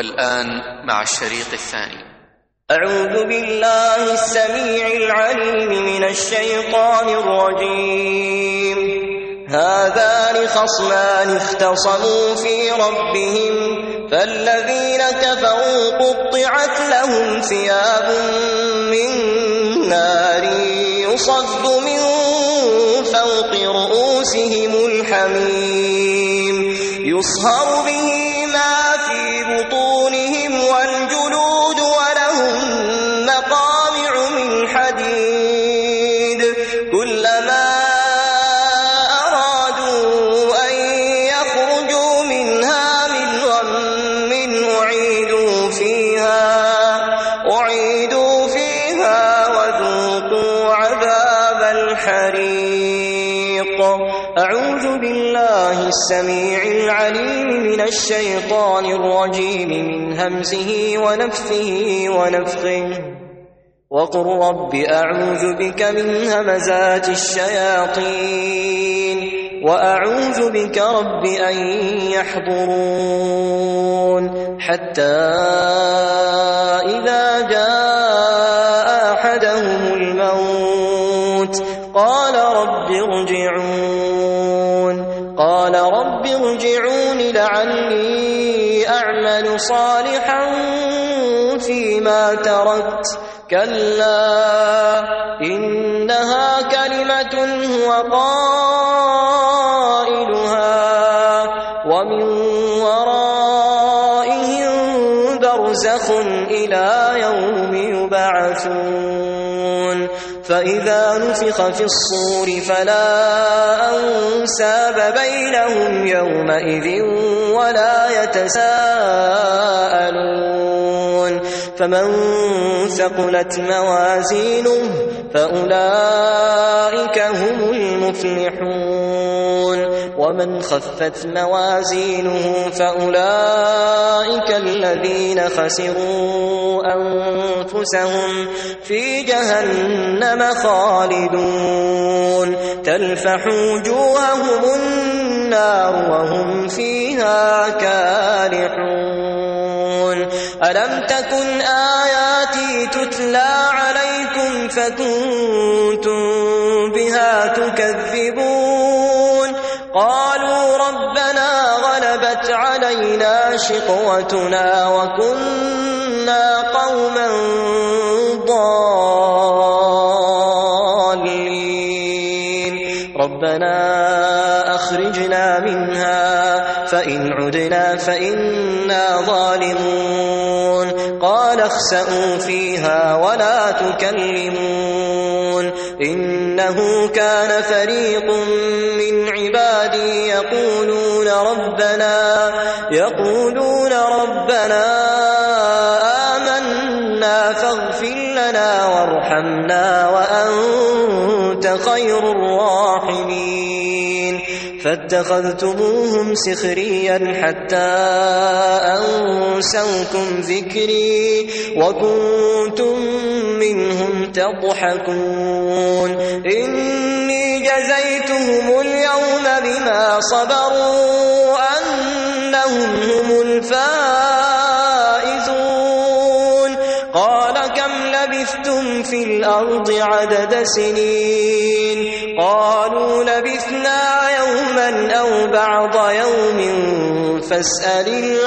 والآن مع الشريط الثاني. أعوذ بالله السميع العليم من الشيطان الرجيم. هذان خصمان اختصموا في ربهم فالذين كفروا قطعت لهم ثياب من نار يصب من فوق رؤوسهم الحميم يصهر به ما في بطونهم والجلود ولهم مقامع من حديد كلما أرادوا أن يخرجوا منها من غم أعيدوا فيها وذوقوا عذاب الحريق. أعوذ بالله السميع العليم من الشيطان الرجيم من همزه ونفثه ونفخه. وقل رب أعوذ بك من همزات الشياطين وأعوذ بك رب أن يحضرون. حتى إذا جاء أحدهم الموت قال رب ارجعون لعلي أعمل صالحا فيما تركت كلا إنها كلمة هو قائلها ومن ورائهم برزخ إلى يوم يبعثون. فإذا نفخ في الصور فلا أنساب بينهم يومئذ ولا يتساءلون. فمن ثقلت موازينه فأولئك هم المفلحون ومن خفت موازينه فأولئك الذين خسروا أنفسهم في جهنم خالدون تلفح وجوههم النار وهم فيها كالحون. ألم تكن آياتي تتلى عليكم فكنتم بها تكذبون. قالوا ربنا غلبت علينا شقوتنا وكنا قوما ضالين ربنا أخرجنا منها فإن عدنا فإنا ظالمون. قال اخسئوا فيها ولا تكلمون إنه كان فريق من عبادي يقولون ربنا آمنا فاغفر لنا وارحمنا وأنت خير الراحمين. فاتخذتموهم سخريا حتى أنسوكم ذكري وكنتم منهم تضحكون. إني جزيتهم اليوم بما صبروا أنهم هم الفائزون. قال كم لبثتم في الأرض عدد سنين قالوا لبثنا يوما أو بعض يوم فاسأل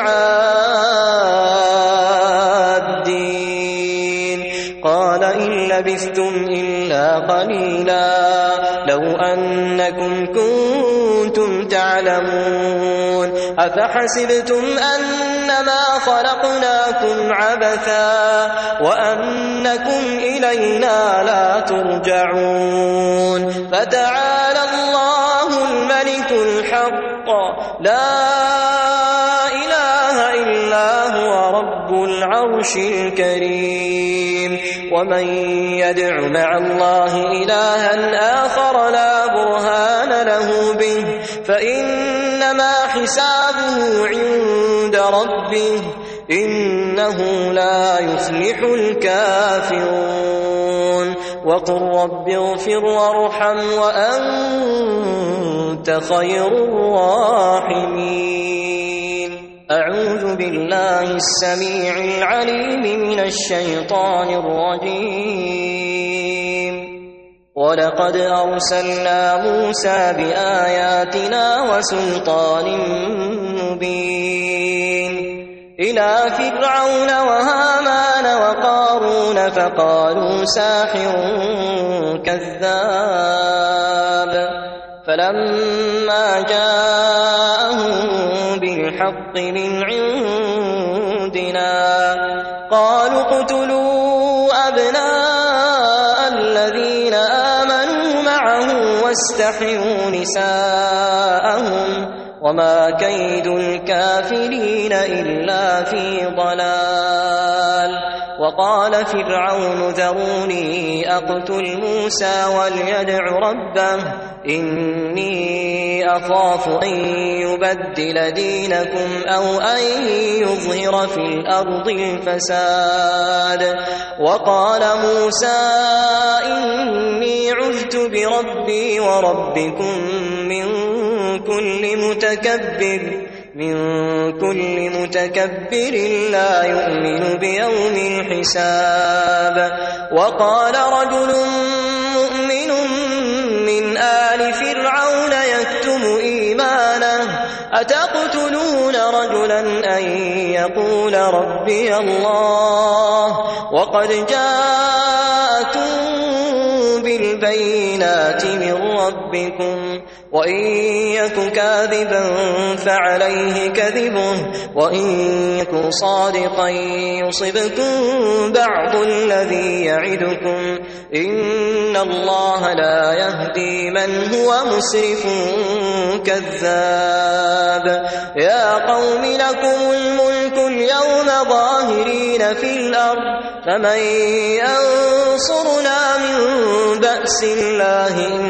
العادين. قال إن لبثتم إلا قليلا لو أنكم كنتم تعلمون. أفحسبتم أنما خلقناكم عبثا وأنكم إلينا لا ترجعون. فتعالى الله الملك الحق لا إله إلا هو رب العرش الكريم. ومن يدع مع الله إلها آخر لا برهان له به فإنما حسابه عند ربه إنه لا يفلح الكافرون. وقل رب اغفر وارحم وأنت خير الراحمين. أعوذ بالله السميع العليم من الشيطان الرجيم ولقد أرسلنا موسى بآياتنا وسلطان مبين إلى فرعون وهامان وقارون فقالوا ساحر كذاب فلما جاءهم بالحق من عندنا قالوا اقتلوا أبناء الذين آمنوا معه واستحيوا نساءهم وما كيد الكافرين إلا في ضلال وقال فرعون ذروني أقتل موسى وليدع ربه إني أخاف أن يبدل دينكم أو أن يظهر في الأرض الفساد وقال موسى إني عذت بربي وربكم من كل متكبر لا يؤمن بيوم الحساب وقال رجل مؤمن من آل فرعون يكتم إيمانه أتقتلون رجلا أن يقول ربي الله وقد جاءكم بالبينات من ربكم وإن يك كاذبا فعليه كذبه وإن يك صادقا يصبكم بعض الذي يعدكم إن الله لا يهدي من هو مسرف كذاب يا قوم لكم الملك اليوم ظاهرين في الأرض فمن ينصرنا من بأس الله إن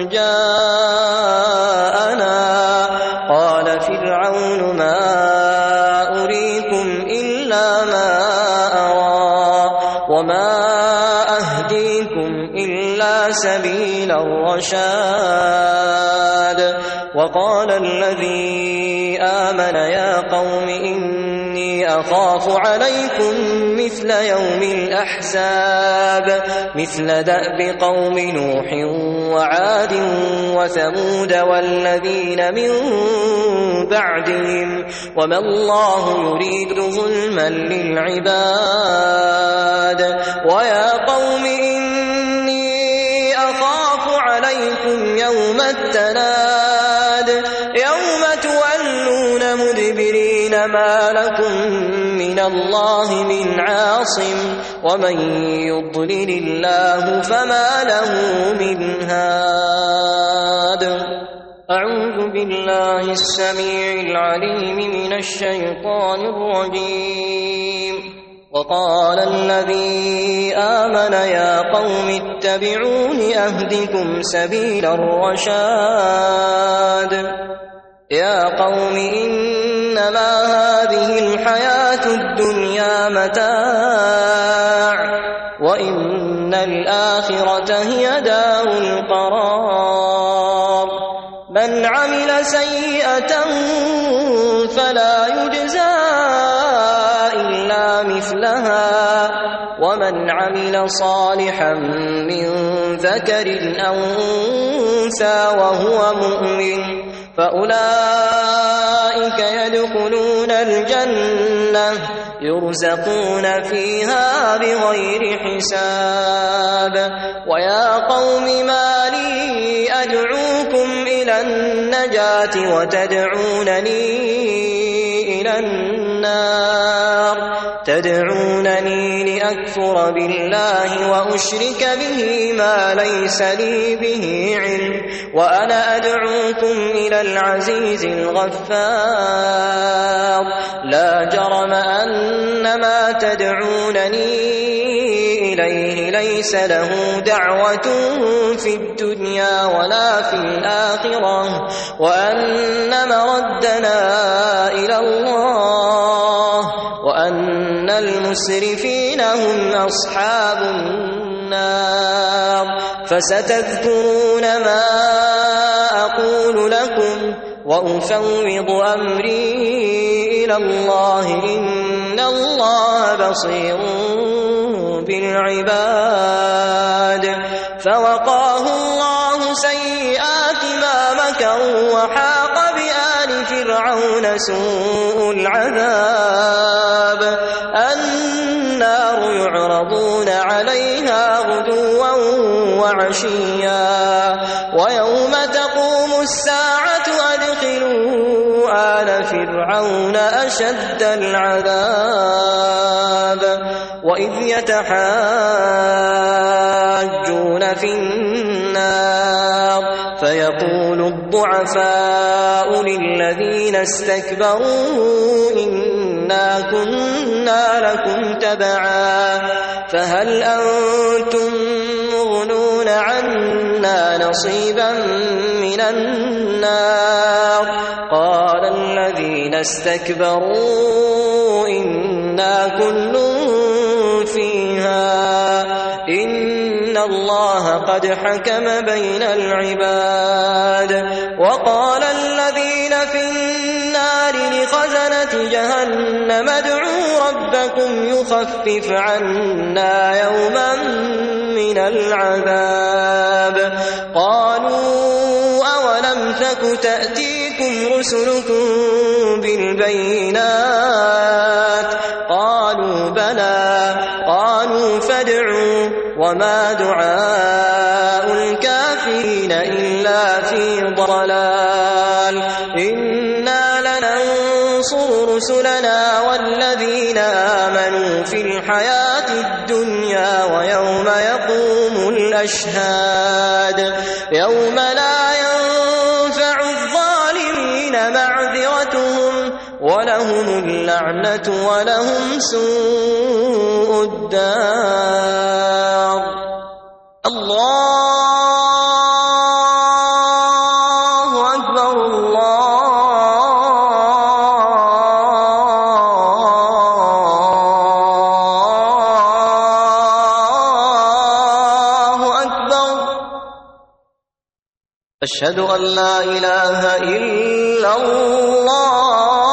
جاءنا قال فرعون ما أريكم إلا ما أرى وما أهديكم إلا سبيل الرشاد وقال الذي آمن يا قوم إني أخاف عليكم مثل يوم الأحزاب مثل دأب قوم نوح وعاد وثمود والذين من بعدهم وما الله يريد ظلما للعباد ويا قوم إني أخاف عليكم يوم التناد يوم تولون مدبرين ما لكم من الله من عاصم ومن يضلل الله فما له من هاد أعوذ بالله السميع العليم من الشيطان الرجيم وقال الذي آمن يا قوم اتبعون أهدكم سبيل الرشاد يا قوم إنما هذه الحياة الدنيا متاع وإن الآخرة هي دار القرار من عمل سيئة فلا يجزى إلا مثلها ومن عمل صالحا من ذكر أو أنثى وهو مؤمن فأولئك يدخلون الجنة يرزقون فيها بغير حساب ويا قوم ما لي أدعوكم إلى النجاة وتدعونني إلى النار تدعونني لأكفر بالله وأشرك به ما ليس لي به علم وأنا أدعوكم إلى العزيز الغفار لا جرم أن ما تدعونني إليه ليس له دعوة في الدنيا ولا في الآخرة وأن مردنا إلى الله وأن المسرفين هم أصحاب النار فستذكرون ما أقول لكم وأفوض أمري إلى الله إن الله بصير بالعباد فوقاه الله سيئات ما مكروا وحاق بآل فرعون سوء العذاب النار يعرضون عليها غدوا وعشيا ويوم تقوم الساعة أدخلوا آل فرعون أشد العذاب وإذ يتحاجون في النار فيقول الضعفاء للذين استكبروا إنا كنا لكم تبعا فهل أنتم مغنون عنا نصيبا من النار قال الذين استكبروا إنا كل فيها إن الله قد حكم بين العباد وقال الذين في النار لخزنة جهنم ادعوا ربكم يخفف عنا يوما من العذاب قالوا أولم تك تأتيكم رسلكم بالبينات قالوا بلى قالوا فادعوا وما دعاء الكافرين إلا في ضلال إنا لننصر رسلنا والذين آمنوا في الحياة الدنيا ويوم يقوم الأشهاد يوم لا ينفع الظالمين معذرتهم ولهم اللعنة ولهم سوء الدار الله أكبر الله أكبر أشهد أن لا إله إلا الله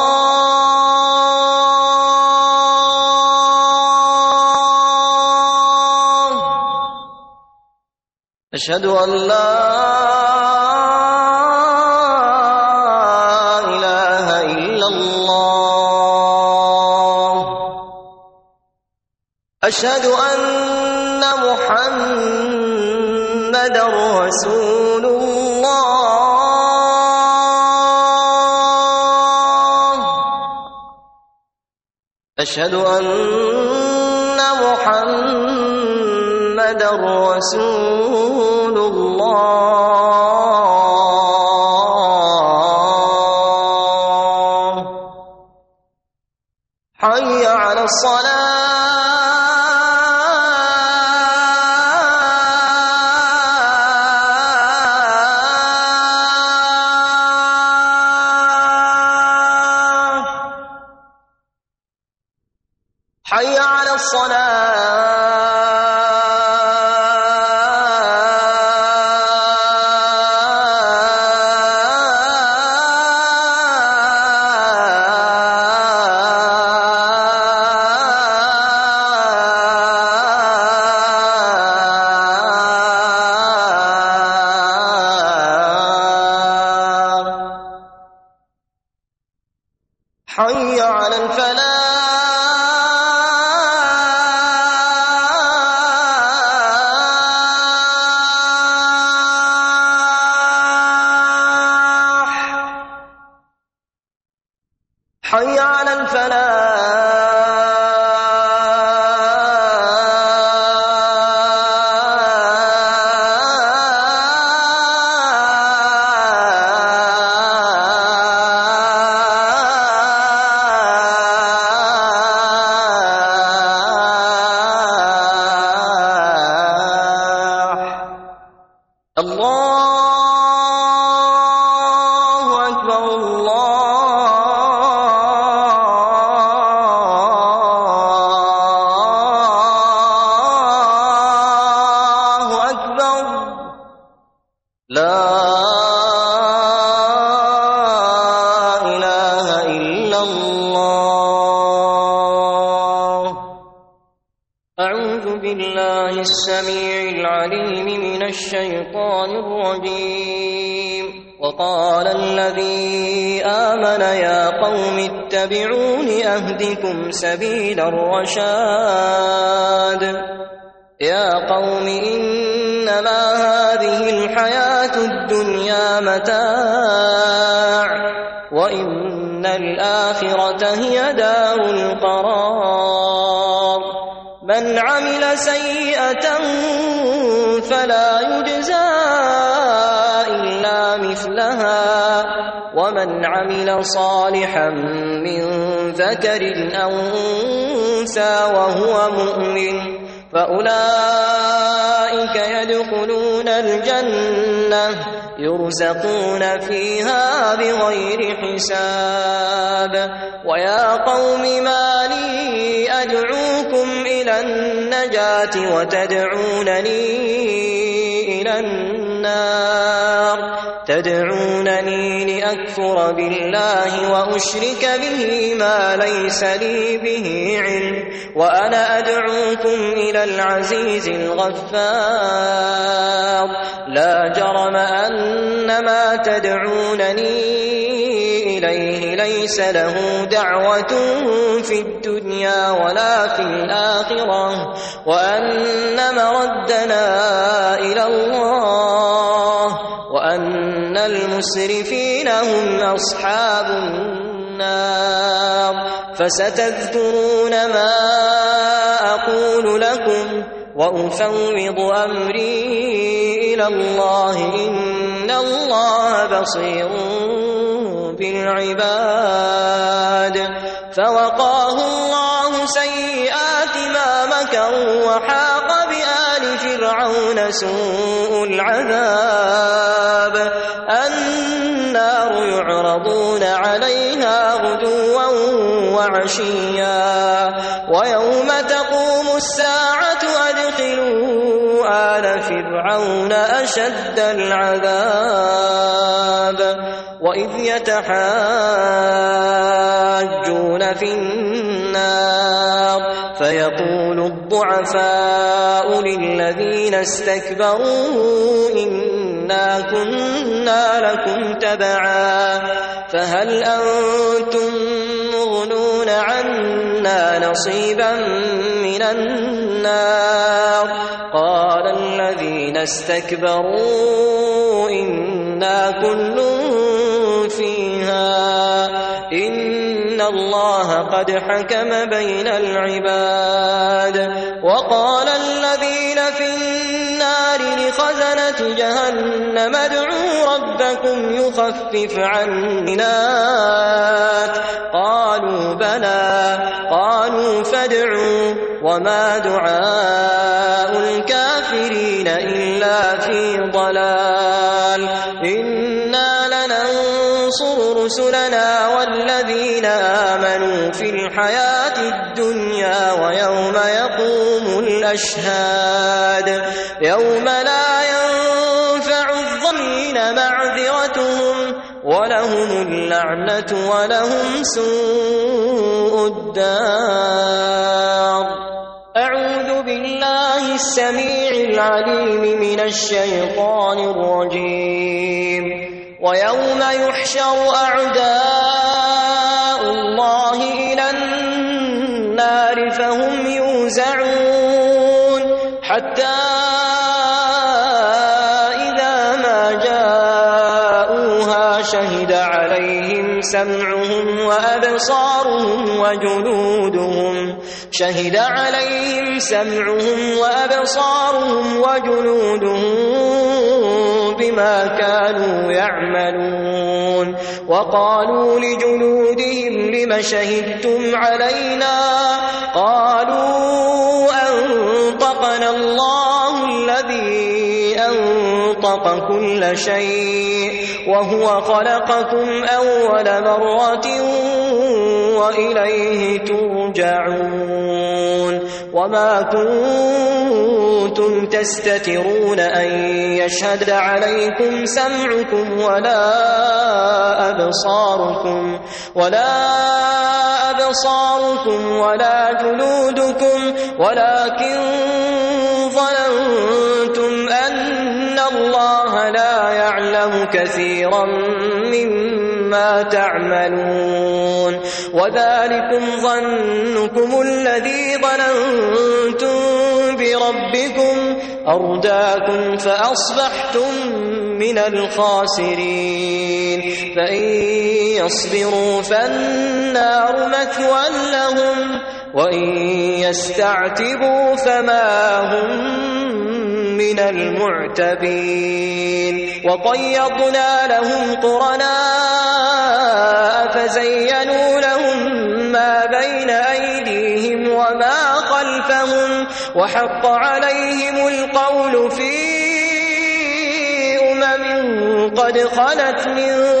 أشهد أن لا إله إلا الله أشهد أن محمدا رسول الله أشهد أن محمدا رسول الله حي على الصلاة حي على حي على الفلاح حي على الفلاح الله أكبر الله أكبر لا أعوذ بالله السميع العليم من الشيطان الرجيم. وقال الذي آمن يا قوم اتبعون أهدكم سبيل الرشاد. يا قوم إنما هذه الحياة الدنيا متاع وإن الآخرة هي دار القرار. من عمل سيئة فلا يجزى إلا مثلها ومن عمل صالحا من ذكر أو أنثى وهو مؤمن فأولئك يدخلون الجنة يرزقون فيها بغير حساب. ويا قوم ما لي أدعوكم إلى النجاة وتدعونني إلى النار. تدعونني لأكفر بالله وأشرك به ما ليس لي به علم وأنا أدعوكم إلى العزيز الغفار. لا جرم أن ما تدعونني إليه ليس له دعوة في الدنيا ولا في الآخرة وأن مردنا إلى الله وأن المسرفين هم أصحاب النار. فستذكرون ما أقول لكم وأفوض أمري إلى الله إن الله بصير بالعباد. فوقاه الله سيئات ما مكروا وحاق بآل فرعون سوء العذاب. النار يعرضون عليها غدوا وعشيا ويوم تقوم الساعة أدخلوا آل فرعون أشد العذاب. وإذ يتحاجون في النار فيقول الضعفاء للذين استكبروا إنا كنا لكم تبعا فهل أنتم مغنون عنا نصيبا من النار. قال الذين استكبروا إنا كل فيها إن الله قد حكم بين العباد. وقال الذين في النار لخزنة جهنم ادعوا ربكم يخفف عنا. قالوا بلى. قالوا فادعوا. وما دعاء الكافرين إلا في ضلال. إنا لننصر رسلنا والذين آمنوا في الحياة الدنيا ويوم يقوم الأشهاد. يوم لا ينفع الظالمين معذرتهم ولهم اللعنة ولهم سوء الدار. أعوذ بالله السميع العليم من الشيطان الرجيم. ويوم يحشر أعداء الله إلى النار فهم يوزعون حتى إذا ما جاءوها شهد عليهم سمعهم وأبصارهم وجلودهم بما كانوا يعملون. وقالوا لجلودهم لم شهدتم علينا قالوا أنطقنا الله الذي أنطق كل شيء وهو خلقكم أول مرة وإليه ترجعون وما كنتم تستترون أن يشهد عليكم سمعكم ولا أبصاركم ولا جلودكم ولكن ظننتم أن الله لا يعلم كثيرا مما تعملون وذلكم ظنكم الذي ظننتم بربكم أرداكم فأصبحتم من الخاسرين فإن يصبروا فالنار مثوى لهم وإن يستعتبوا فما هم من المعتبين وقيضنا لهم قرناء فزينوا لهم ما بين أيديهم وما خلفهم وحق عليهم القول في قد خلت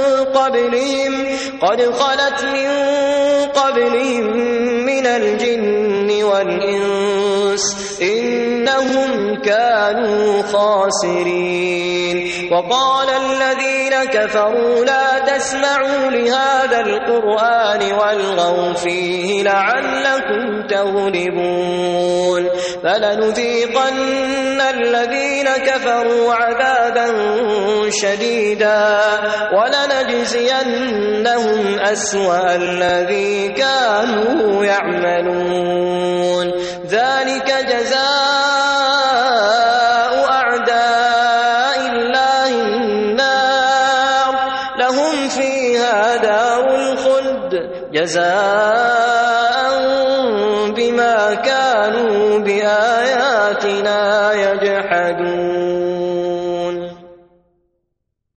من قبلهم من الجن والإنس إنهم كانوا خاسرين وقال الذين كفروا لا تسمعوا لهذا القرآن والغوا فيه لعلكم تغلبون فلنذيقن الذين كفروا عذابا شديدا ولنجزينهم أسوأ الذي كانوا يعملون ذلك جزاء أعداء الله النار لهم فيها دار الخلد جزاء بما كانوا بآياتنا يجحدون